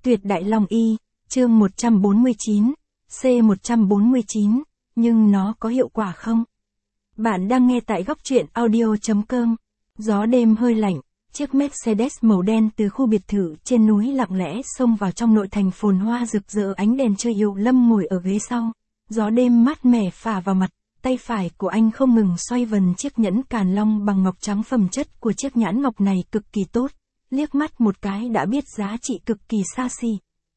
Tuyệt Đại Long Y, chương 149, C149, nhưng nó có hiệu quả không? Bạn đang nghe tại góc truyện audio.com. Gió đêm hơi lạnh, chiếc Mercedes màu đen từ khu biệt thự trên núi lặng lẽ xông vào trong nội thành phồn hoa rực rỡ ánh đèn chơi Triệu Lâm ngồi ở ghế sau. Gió đêm mát mẻ phả vào mặt, tay phải của anh không ngừng xoay vần chiếc nhẫn càn long bằng ngọc trắng, phẩm chất của chiếc nhẫn ngọc này cực kỳ tốt, liếc mắt một cái đã biết giá trị cực kỳ xa xỉ.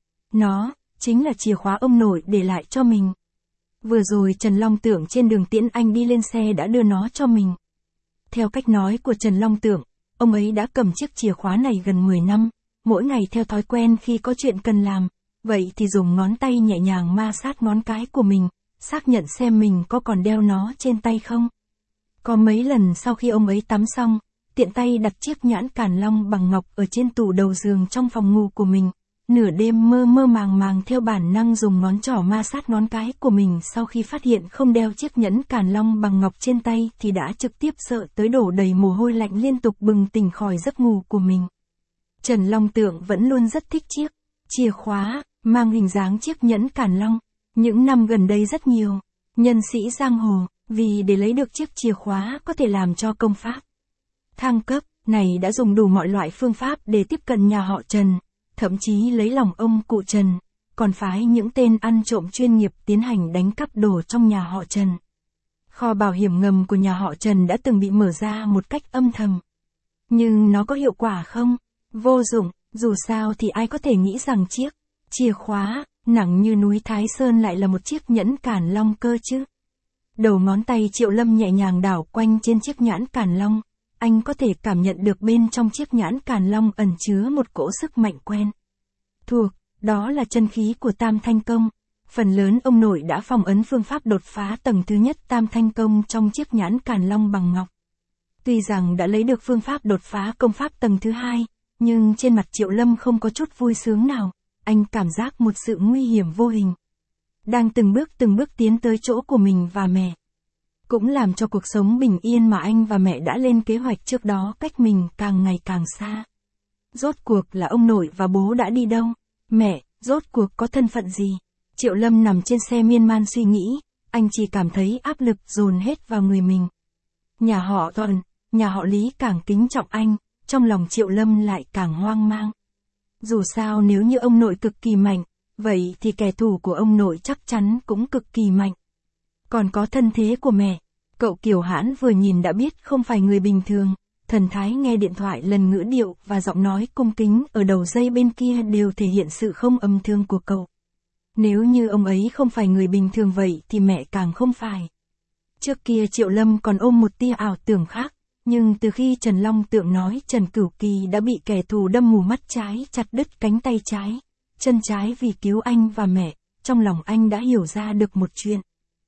Nó chính là chìa khóa ông nội để lại cho mình. Vừa rồi Trần Long Tưởng trên đường tiễn anh đi lên xe đã đưa nó cho mình. Theo cách nói của Trần Long Tưởng, ông ấy đã cầm chiếc chìa khóa này gần 10 năm, mỗi ngày theo thói quen khi có chuyện cần làm, vậy thì dùng ngón tay nhẹ nhàng ma sát ngón cái của mình, xác nhận xem mình có còn đeo nó trên tay không. Có mấy lần sau khi ông ấy tắm xong, tiện tay đặt chiếc nhẫn càn long bằng ngọc ở trên tủ đầu giường trong phòng ngủ của mình, nửa đêm mơ mơ màng màng theo bản năng dùng ngón trỏ ma sát ngón cái của mình, sau khi phát hiện không đeo chiếc nhẫn càn long bằng ngọc trên tay thì đã trực tiếp sợ tới đổ đầy mồ hôi lạnh, liên tục bừng tỉnh khỏi giấc ngủ của mình. Trần Long Tưởng vẫn luôn rất thích chiếc chìa khóa mang hình dáng chiếc nhẫn càn long. Những năm gần đây rất nhiều nhân sĩ giang hồ vì để lấy được chiếc chìa khóa có thể làm cho công pháp thăng cấp này đã dùng đủ mọi loại phương pháp để tiếp cận nhà họ Trần, thậm chí lấy lòng ông cụ Trần, còn phái những tên ăn trộm chuyên nghiệp tiến hành đánh cắp đồ trong nhà họ Trần. Kho bảo hiểm ngầm của nhà họ Trần đã từng bị mở ra một cách âm thầm. Nhưng nó có hiệu quả không? Vô dụng, dù sao thì ai có thể nghĩ rằng chiếc chìa khóa nặng như núi Thái Sơn lại là một chiếc nhẫn càn long cơ chứ. Đầu ngón tay Triệu Lâm nhẹ nhàng đảo quanh trên chiếc nhẫn càn long, anh có thể cảm nhận được bên trong chiếc nhẫn càn long ẩn chứa một cỗ sức mạnh quen thuộc, đó là chân khí của Tam Thanh Công. Phần lớn ông nội đã phong ấn phương pháp đột phá tầng thứ nhất Tam Thanh Công trong chiếc nhẫn càn long bằng ngọc. Tuy rằng đã lấy được phương pháp đột phá công pháp tầng thứ hai, nhưng trên mặt Triệu Lâm không có chút vui sướng nào, anh cảm giác một sự nguy hiểm vô hình đang từng bước tiến tới chỗ của mình và mẹ. Cũng làm cho cuộc sống bình yên mà anh và mẹ đã lên kế hoạch trước đó cách mình càng ngày càng xa. Rốt cuộc là ông nội và bố đã đi đâu? Mẹ, rốt cuộc có thân phận gì? Triệu Lâm nằm trên xe miên man suy nghĩ, anh chỉ cảm thấy áp lực dồn hết vào người mình. Nhà họ Thuận, nhà họ Lý càng kính trọng anh, trong lòng Triệu Lâm lại càng hoang mang. Dù sao nếu như ông nội cực kỳ mạnh, vậy thì kẻ thù của ông nội chắc chắn cũng cực kỳ mạnh. Còn có thân thế của mẹ, cậu Kiều Hãn vừa nhìn đã biết không phải người bình thường, thần thái nghe điện thoại lần ngữ điệu và giọng nói cung kính ở đầu dây bên kia đều thể hiện sự không âm thương của cậu. Nếu như ông ấy không phải người bình thường vậy thì mẹ càng không phải. Trước kia Triệu Lâm còn ôm một tia ảo tưởng khác, nhưng từ khi Trần Long Tưởng nói Trần Cửu Kỳ đã bị kẻ thù đâm mù mắt trái, chặt đứt cánh tay trái, chân trái vì cứu anh và mẹ, trong lòng anh đã hiểu ra được một chuyện.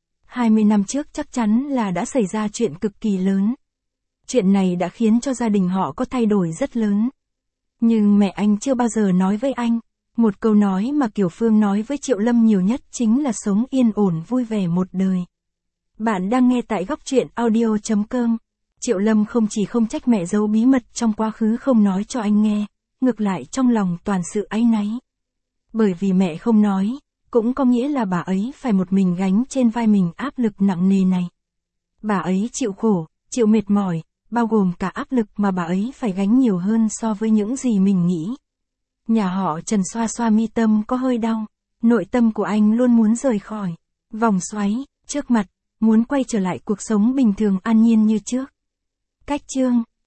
20 năm trước chắc chắn là đã xảy ra chuyện cực kỳ lớn. Chuyện này đã khiến cho gia đình họ có thay đổi rất lớn. Nhưng mẹ anh chưa bao giờ nói với anh. Một câu nói mà Kiều Phương nói với Triệu Lâm nhiều nhất chính là sống yên ổn vui vẻ một đời. Bạn đang nghe tại góc truyện audio.com. Triệu Lâm không chỉ không trách mẹ giấu bí mật trong quá khứ không nói cho anh nghe, ngược lại trong lòng toàn sự áy náy. Bởi vì mẹ không nói, cũng có nghĩa là bà ấy phải một mình gánh trên vai mình áp lực nặng nề này. Bà ấy chịu khổ, chịu mệt mỏi, bao gồm cả áp lực mà bà ấy phải gánh nhiều hơn so với những gì mình nghĩ. Nhà họ Trần xoa xoa mi tâm có hơi đau, nội tâm của anh luôn muốn rời khỏi vòng xoáy trước mặt, muốn quay trở lại cuộc sống bình thường an nhiên như trước. Cách chương